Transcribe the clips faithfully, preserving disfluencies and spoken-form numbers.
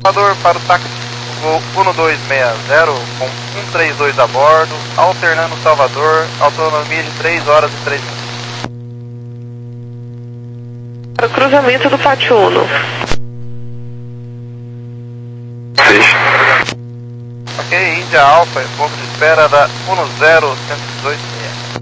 Salvador para o táxi voo um dois seis zero com um três dois a bordo, alternando Salvador, autonomia de três horas e três minutos. Para o cruzamento do Pátio Uno. Ok, Índia Alfa, ponto de espera da um zero um dois seis.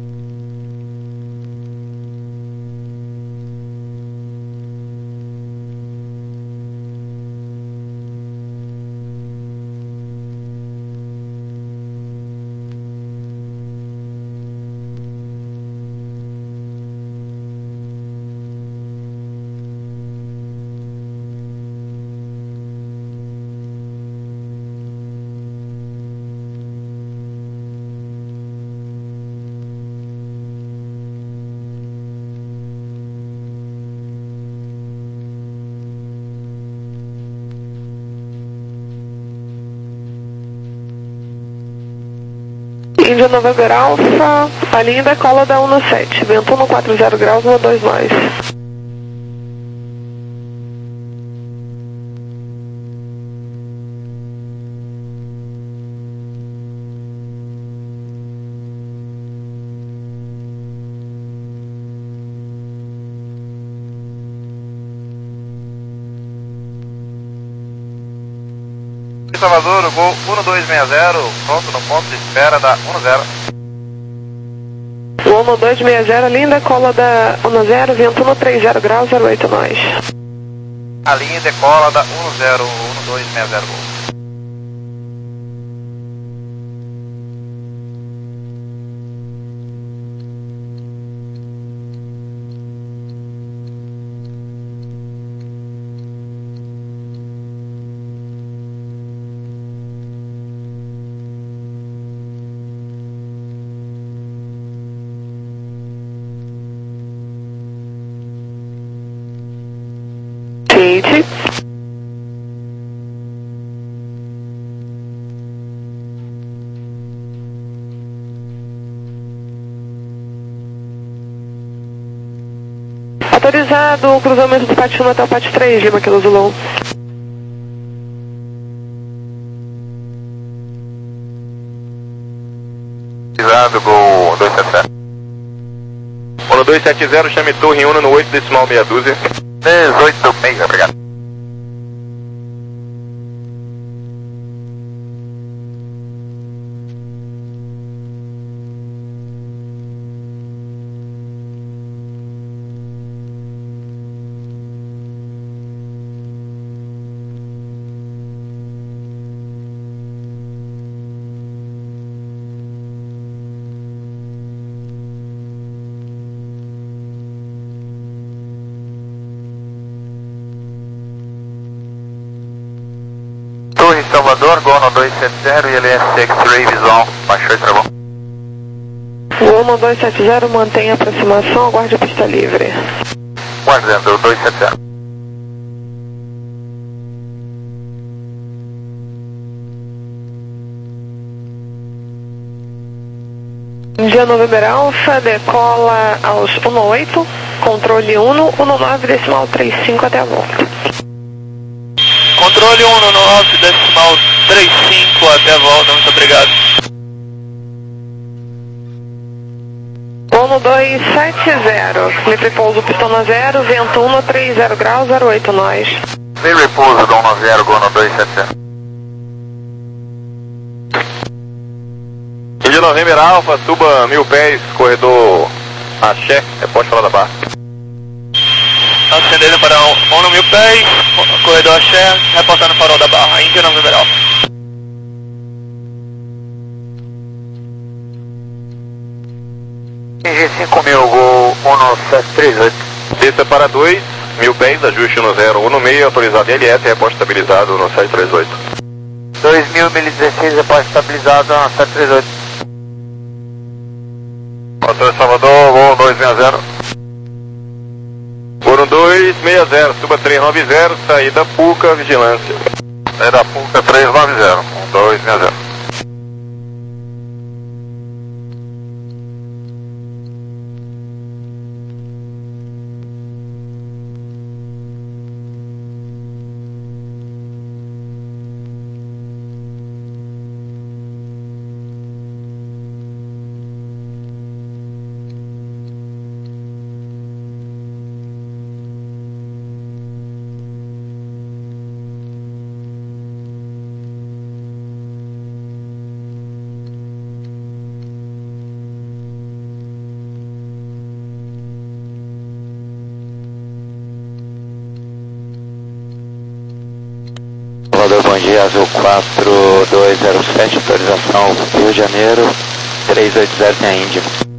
Índia November Alpha, a linha decola da um sete, vento um quatro zero graus, um dois nós. Salvador, voo um dois seis zero, pronto no ponto de espera da um zero. O um dois seis zero, linha decola da um zero, vento um três zero graus, zero oito nós. A linha decola da um zero um dois seis zero. Gente. Autorizado o cruzamento do Pátio um até o Pátio três, Lima Kilo Zulu. Autorizado, Gol um dois sete zero. um dois sete zero, chame torre um no oito decimal meia dúzia. dezoito meia, obrigado. Torre Salvador, Gol um dois sete zero e L S X-Ray Visual, baixou e travou. O um dois sete zero mantém a aproximação, aguarde a pista livre. Guardando, dois sete zero. Índia November Alpha, decola aos um oito, controle um, um nove decimal trinta e cinco até a volta. Controle um nove decimal trinta e cinco até a volta, muito obrigado. um dois sete zero, livre pouso pistona zero, vento um três zero graus, zero oito nós. Livre pouso do um zero, Gol um dois sete zero. Índia November Alpha, suba mil pés, corredor Axé, reposte Fora da Barra. Ascendendo para um, um no mil pés, corredor Axé, reportando Farol da Barra, Índia November Alpha. G cinco mil, Gol um sete três oito. Desça para dois, mil pés, ajuste no zero, um no meio, autorizado L S, reposte estabilizado no sete três oito. dois mil, mil e dezesseis, reposte estabilizado no sete três oito. Motor Salvador, Gol um dois seis zero. Gol um dois seis zero, suba três nove zero, saída Puca, vigilância. Saída Puca três nove zero, um dois seis zero. Bom dia, Azul quatro dois zero sete, autorização Rio de Janeiro, três oito zero tem a Índia.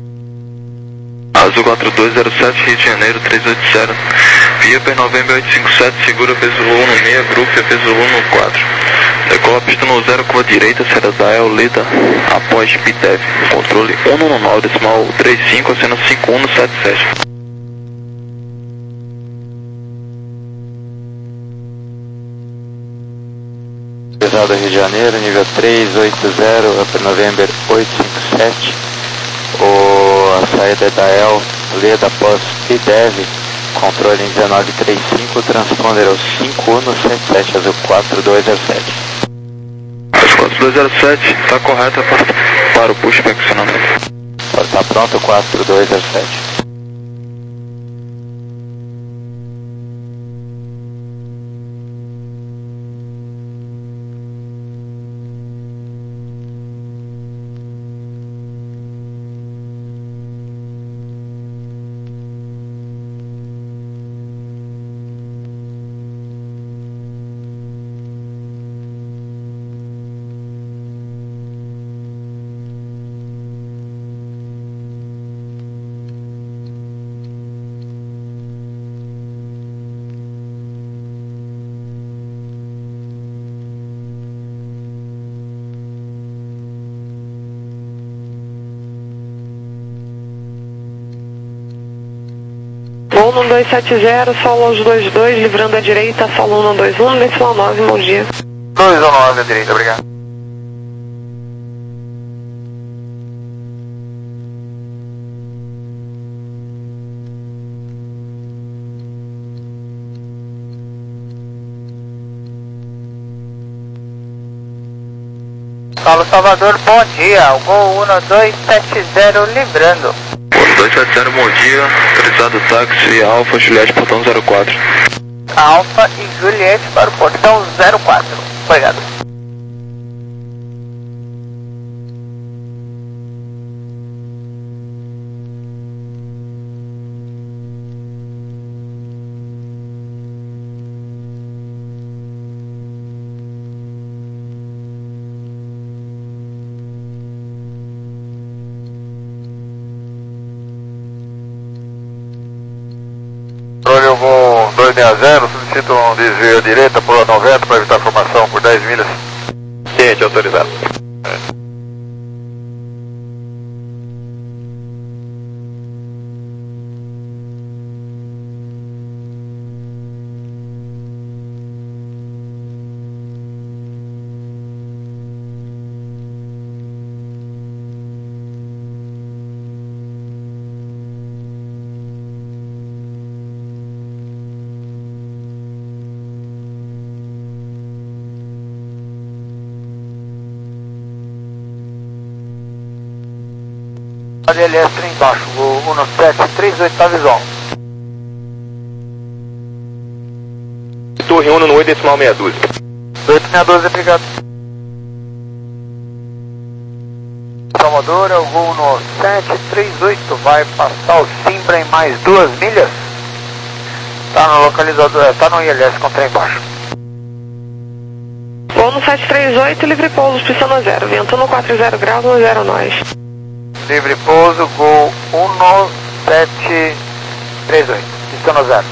Azul quatro dois zero sete, Rio de Janeiro, três oito zero. Via P November oito cinco sete, segura peso Zulu no seis, grupo peso Zulu no quatro. Decola pista no zero, curva direita, Serra da El, Leda, após P T E V. Controle um no nove, decimal trinta e cinco, acena cinco um no sete sete. Pesado Rio de Janeiro, nível três oito zero, Upper November oito cinco sete. O, a saída é da El, Leda após P T E V, controle em dezenove trinta e cinco, transponder ao cinco um no sete sete, Azul quatro dois zero sete. Azul quatro dois zero sete, está correta para, para o push para acionamento. Está pronto, quatro dois zero sete. Voo no dois sete zero, solo aos dois dois, livrando a direita, solo um no dois um, decimal nove, bom dia. dois um nove à direita, obrigado. Paulo Salvador, bom dia, o Gol um dois sete zero, livrando. dois sete zero, bom dia, autorizado táxi Alfa Juliette, portão zero quatro. Alfa e Juliette para o portão zero quatro, obrigado. Controle eu vou dois seis zero, solicito um desvio à direita por noventa para evitar formação por dez milhas. Ciente, autorizado. É. A D L S trem embaixo, o um sete três oito, tá visual. Torre um no oito, decimal meia dúzia. oito seis doze, obrigado. Salvador, é o Gol no sete três oito, vai passar o Simbra em mais duas milhas. Tá no localizador, tá no I L S com trem embaixo. Voo no sete três oito, livre pouso, pista no zero, vento no quatro zero graus, no zero nós. Livre pouso, Gol um sete três oito, pista no zero.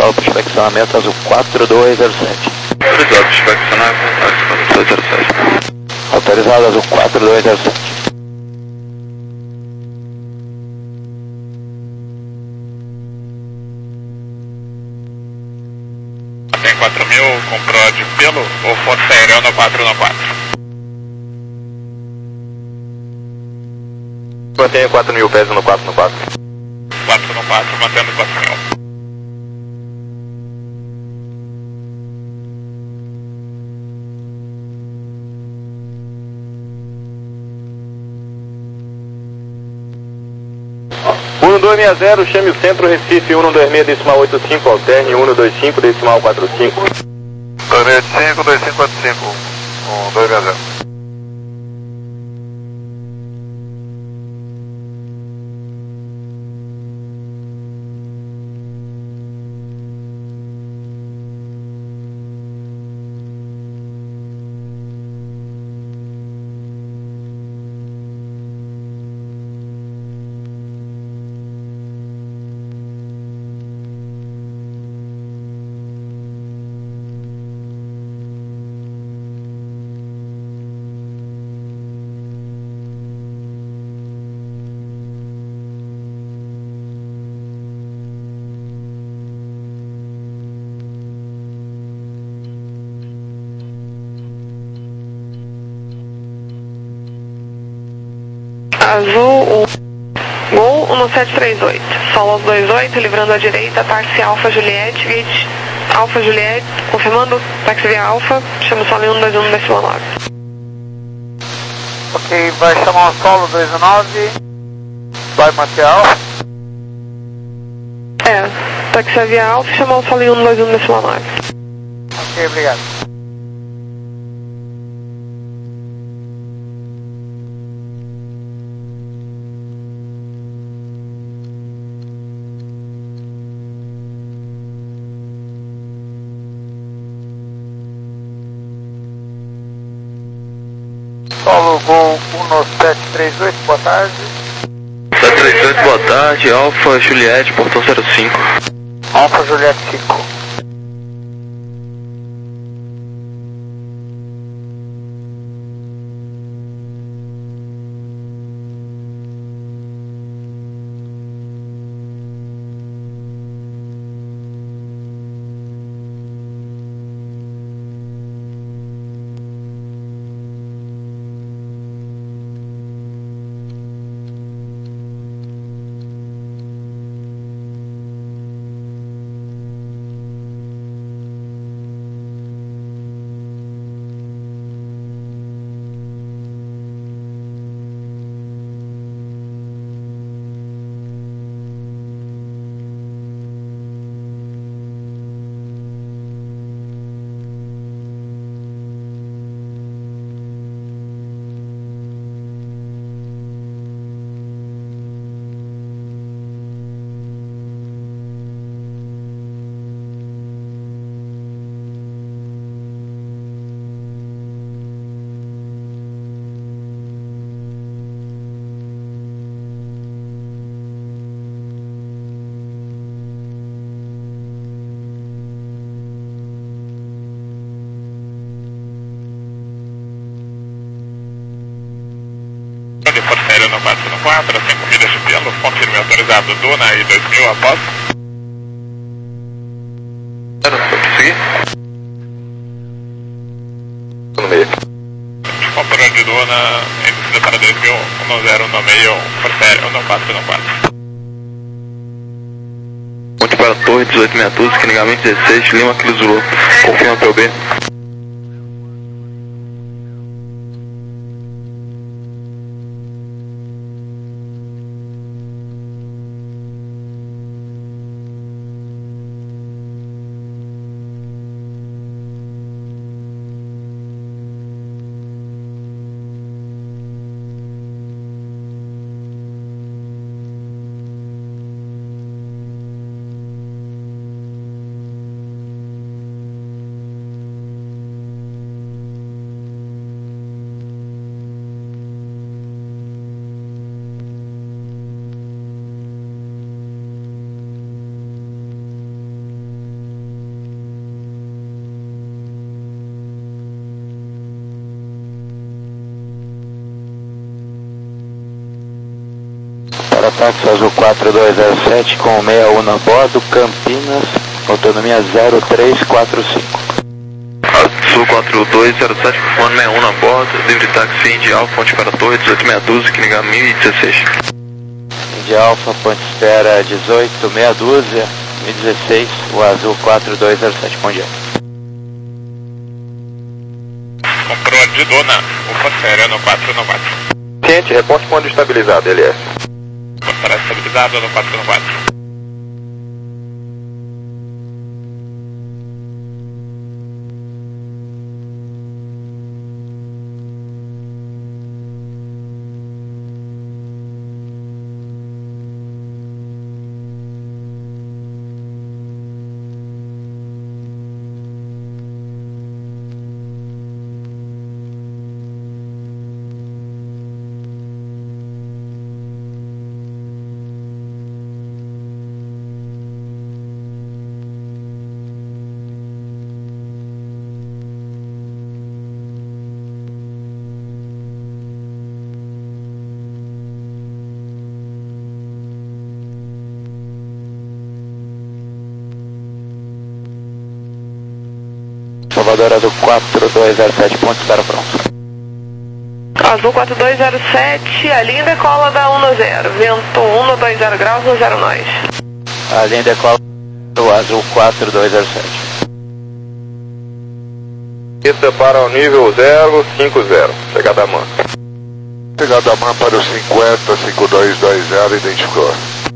solo para inspecionamento azul quatro dois zero sete. Autorizado, inspecionar contato quatro dois zero sete. Autorizado azul quatro dois zero sete. Tem quatro mil com prod pelo ou força aérea no quatro no quatro? Mantenha quatro mil pés no quatro no quatro. quatro no quatro, mantendo quatro mil. um dois seis zero, chame o centro, Recife, um dois seis, decimal oito cinco, alterne, um dois cinco, decimal quatro cinco. dois seis cinco, dois cinco quatro cinco, um dois seis zero. Azul um, Gol um sete três oito, solo dois oito, livrando à direita, táxi Alfa Juliette, gate Alfa Juliette, confirmando, táxi via Alfa, chama o solo um dois um decimal nove. Ok, vai chamar o solo dois nove, vai manter Alfa. É, táxi via Alfa, chamar o solo um dois um decimal nove. Ok, obrigado. Solo Gol um sete três oito, boa tarde. sete três oito, boa tarde, Alfa Juliette, portão zero cinco. Alfa Juliette cinco. De força aérea no quatro no quatro, cinco milhas de pelo, confirme autorizado Duna e dois mil após. Quero seguir? No meio. Controle de Duna, em descida para dois mil, um zero no meio, força aérea no quatro no quatro. Ponte para a torre, dezoito sessenta e dois, carregamento dezesseis, Lima, Kilo Zulu. Confirma P O B. táxi azul quatro dois zero sete com sessenta e um a bordo, Campinas, autonomia zero três quatro cinco. Azul quatro dois zero sete, confirmando sessenta e um a bordo, livre táxi Indy Alfa, ponte para torre, dezoito seis um zero, que liga mil e dezesseis. Indy Alfa, ponte espera dezoito meia dúzia, mil e dezesseis, o azul quatro dois zero sete, bom dia. Comprou a de dona, ufa sério, no quatro no quatro. Ciente, reporte ponto estabilizado, L S. Estará estabilizado no quatro no quatro. Salvador Azul quatro dois zero sete, ponte espera pronto. Azul quatro dois zero sete, a linha decola da um no zero, vento um dois zero graus no zero nós. A linha decola do Azul quatro dois zero sete. Pista para o nível zero cinco zero, chegada a man. Chegada a man para o cinquenta, cinco dois dois zero, identificou.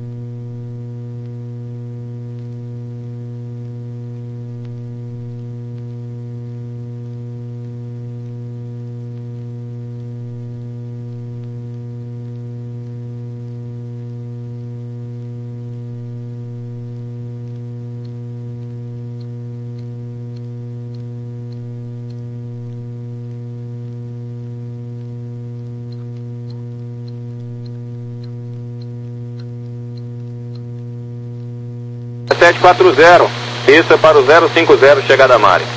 sete quatro zero, pista para o zero cinco zero, chegada a Mari.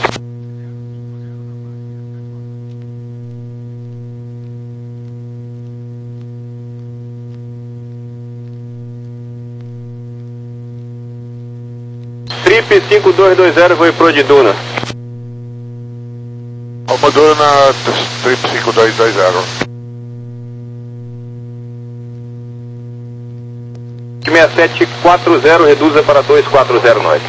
Trip cinco dois dois zero, foi pro de Duna. Alma Duna, Trip cinco dois dois zero. sessenta e sete quatro zero, reduza para dois quatro zero nós.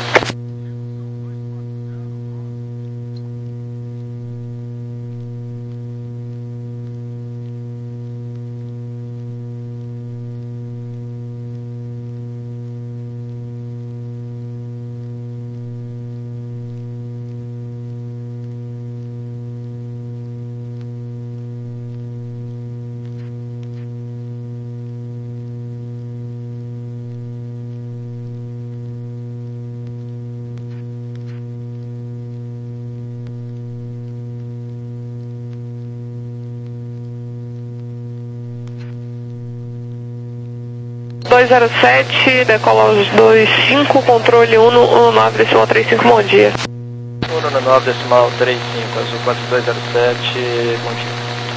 dois zero sete, decola aos dois cinco, controle um nove decimal trinta e cinco, bom dia. um nove decimal trinta e cinco, Azul quatro dois zero sete, bom dia.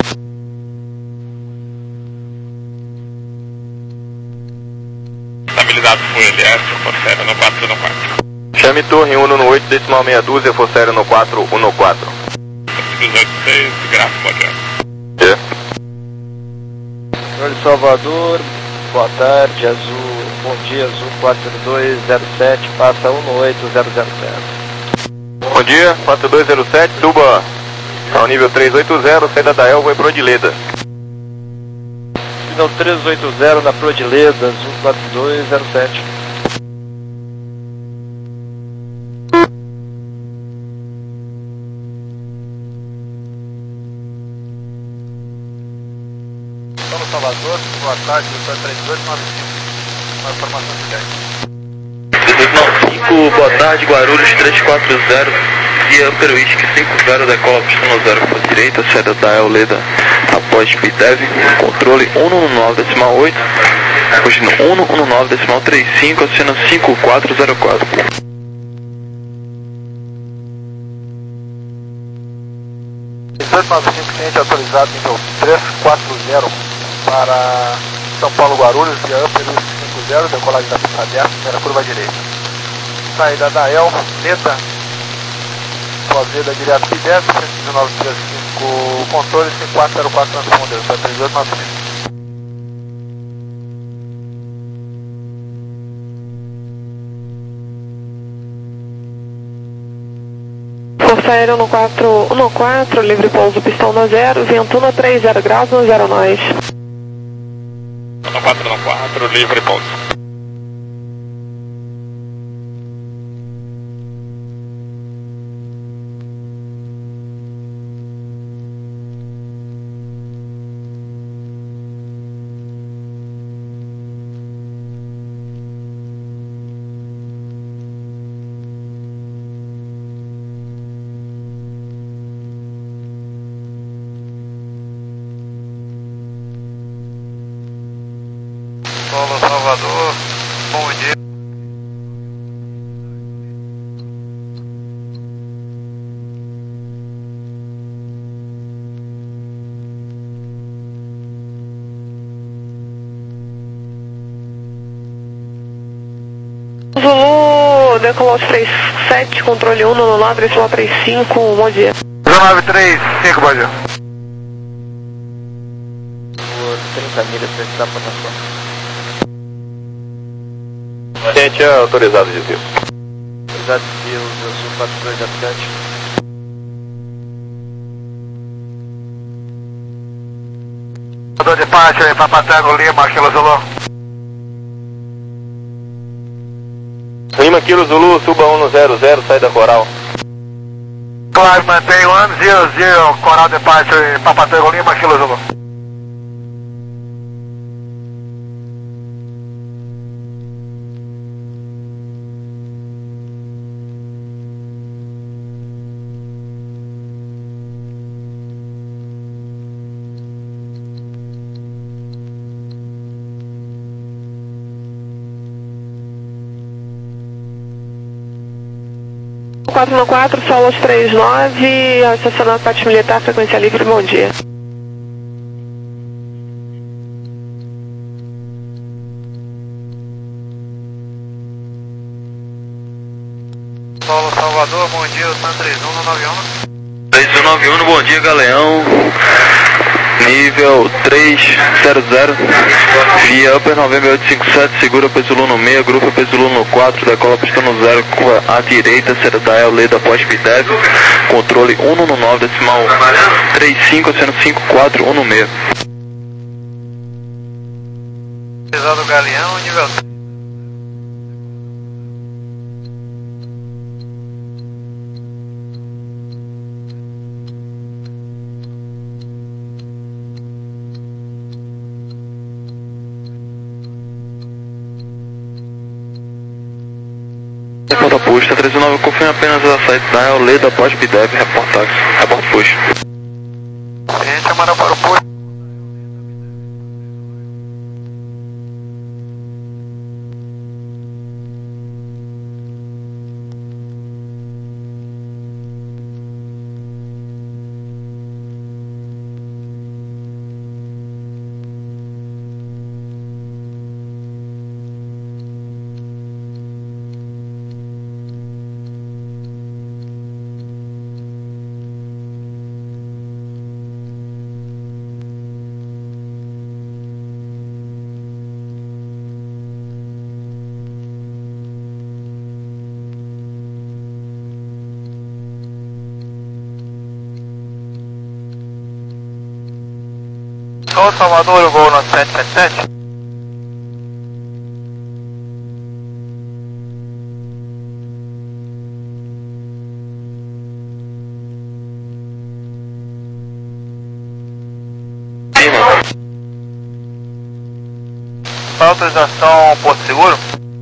Estabilizado por L S, for sério no quatro no quatro. Chame torre um no oito decimal meia dúzia, for sério no quatro um no quatro. dezoito seis, gráfico, bom dia. É. Senhor de Salvador, boa tarde, Azul, bom dia, Azul quatro dois zero sete, passa um no oito zero zero zero. Bom dia, quatro dois zero sete, suba ao nível três oito zero, saída da Elva e Prodileda. Nível três oito zero na Prodileda, Azul quatro dois zero sete. Estamos Salvador, boa tarde, três dois nove cinco, uma informação de dez. três dois nove cinco, boa tarde, Guarulhos três quatro zero, via Peruístic cinco zero, decola pista no zero para direita, saída da Euleda após Pitev, controle um nove decimal oito, destino um nove decimal trinta e cinco, acena cinco quatro zero quatro. três dois nove cinco, cliente autorizado nível três quatro zero para São Paulo Guarulhos, via Upper U cinco zero, decolagem da pista aberta, primeira curva à direita. Saída da El, Leda, Fazenda direto P dez, cento e dezenove trinta e cinco, controle cinco quatro zero quatro, transponder, sete três oito nove cinco. Força Aérea no quatro um quatro, livre pouso, pistão na zero, ventuna três zero graus no zero nós. um quatro um quatro, livre pouso. Solo Salvador, bom dia. Zulu, decolou três sete, controle um, no lado, três três cinco, bom dia. nove três cinco, bom dia. Por trinta milhas, precisar para a sua. Gente, é autorizado de desvio. Autorizado de desvio, eu sou quatro dois Atlântico. Mandou de parte aí para Patango Lima, Kilo Zulu. Lima Kilo Zulu, suba um zero zero, sai da Coral. Claro, mantém um zero zero, Coral de parte aí para Patango Lima, Kilo Zulu. quatro um quatro, Solos três nove, estacionado Pátio Militar, frequência livre, bom dia. Solo Salvador, bom dia, San três um no nove um. três um nove um, bom dia, Galeão. Nível três zero zero, via Upper November oito cinco sete, segura peso Luno seis, grupo peso Luno quatro, decola pistão no zero, curva à direita, será da El Leda após P dez, controle um no nove, decimal três cinco, oceano cinco quatro, um no seis. Pesado Galeão, nível Reporta posto, três nove, confirma apenas a saída da El Leda após P dez, reporta, reporta posto. gente, chamando para o posto. Sou Salvador, voo no sete sete sete. Autorização Porto Seguro?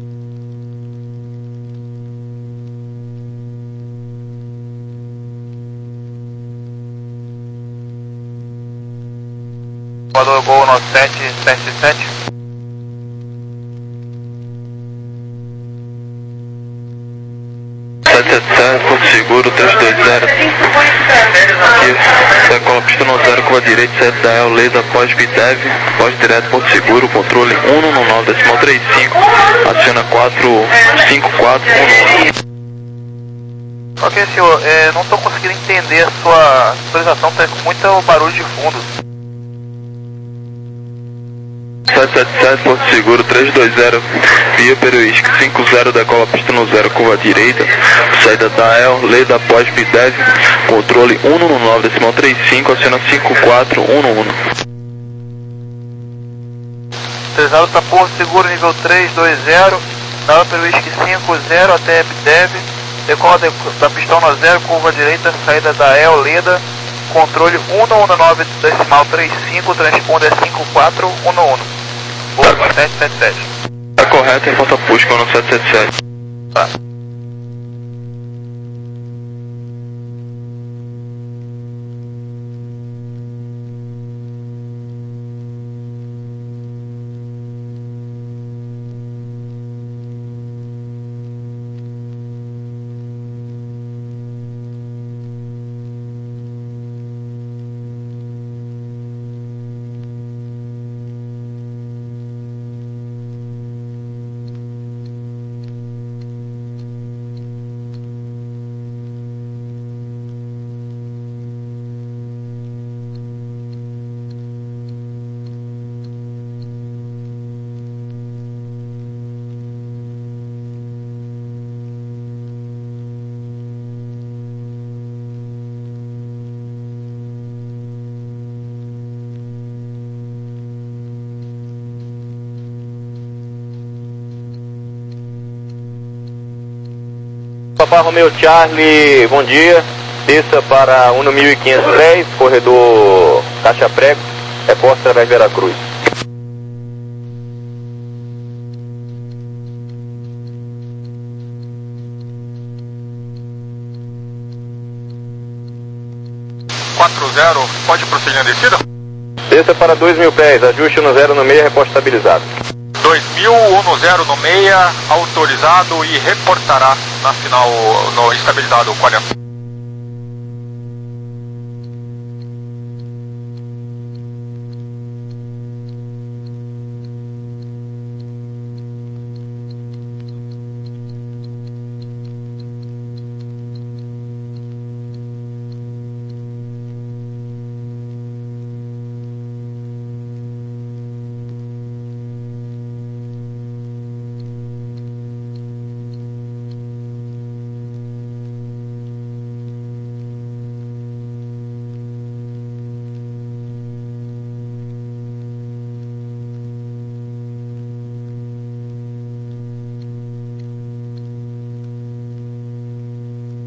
Salvador, voo no sete sete sete. sete sete sete, Porto Seguro, três dois zero. Aqui, decola pista no zero, curva direita, sete da El, Leda, pós Bidev, pós direto, Porto Seguro, controle um um nove, decimal três cinco, adiciona quatro cinco quatro um um. Ok, senhor, é, não estou conseguindo entender a sua autorização, está com muito barulho de fundo. sete sete sete, Porto Seguro, três dois zero, via Peruísque, cinco zero, decola pista no zero, curva direita, saída da El, Leda, pós Bidev, controle um um nove, decimal três cinco, adiciona cinco quatro um um. Autorizado para Porto Seguro, nível três dois zero, da Peruísque cinco zero até Bidev, decola de, da pistão no zero, curva direita, saída da El, Leda, controle um um nove, decimal três cinco, transponder cinco quatro um um. Boa, sete sete sete. Tá correto, reporta Pusco no sete sete sete. Tá. Papa Romeo Charlie, bom dia. Desça para um mil e quinhentos e três, corredor Caixa Prego, reporte através de Veracruz. quatro zero, pode prosseguir na descida? Desça para dois mil pés, ajuste no zero no meio, reporte estabilizado. dois mil, um no zero no meia, autorizado e reportará na final no estabilizado quarenta.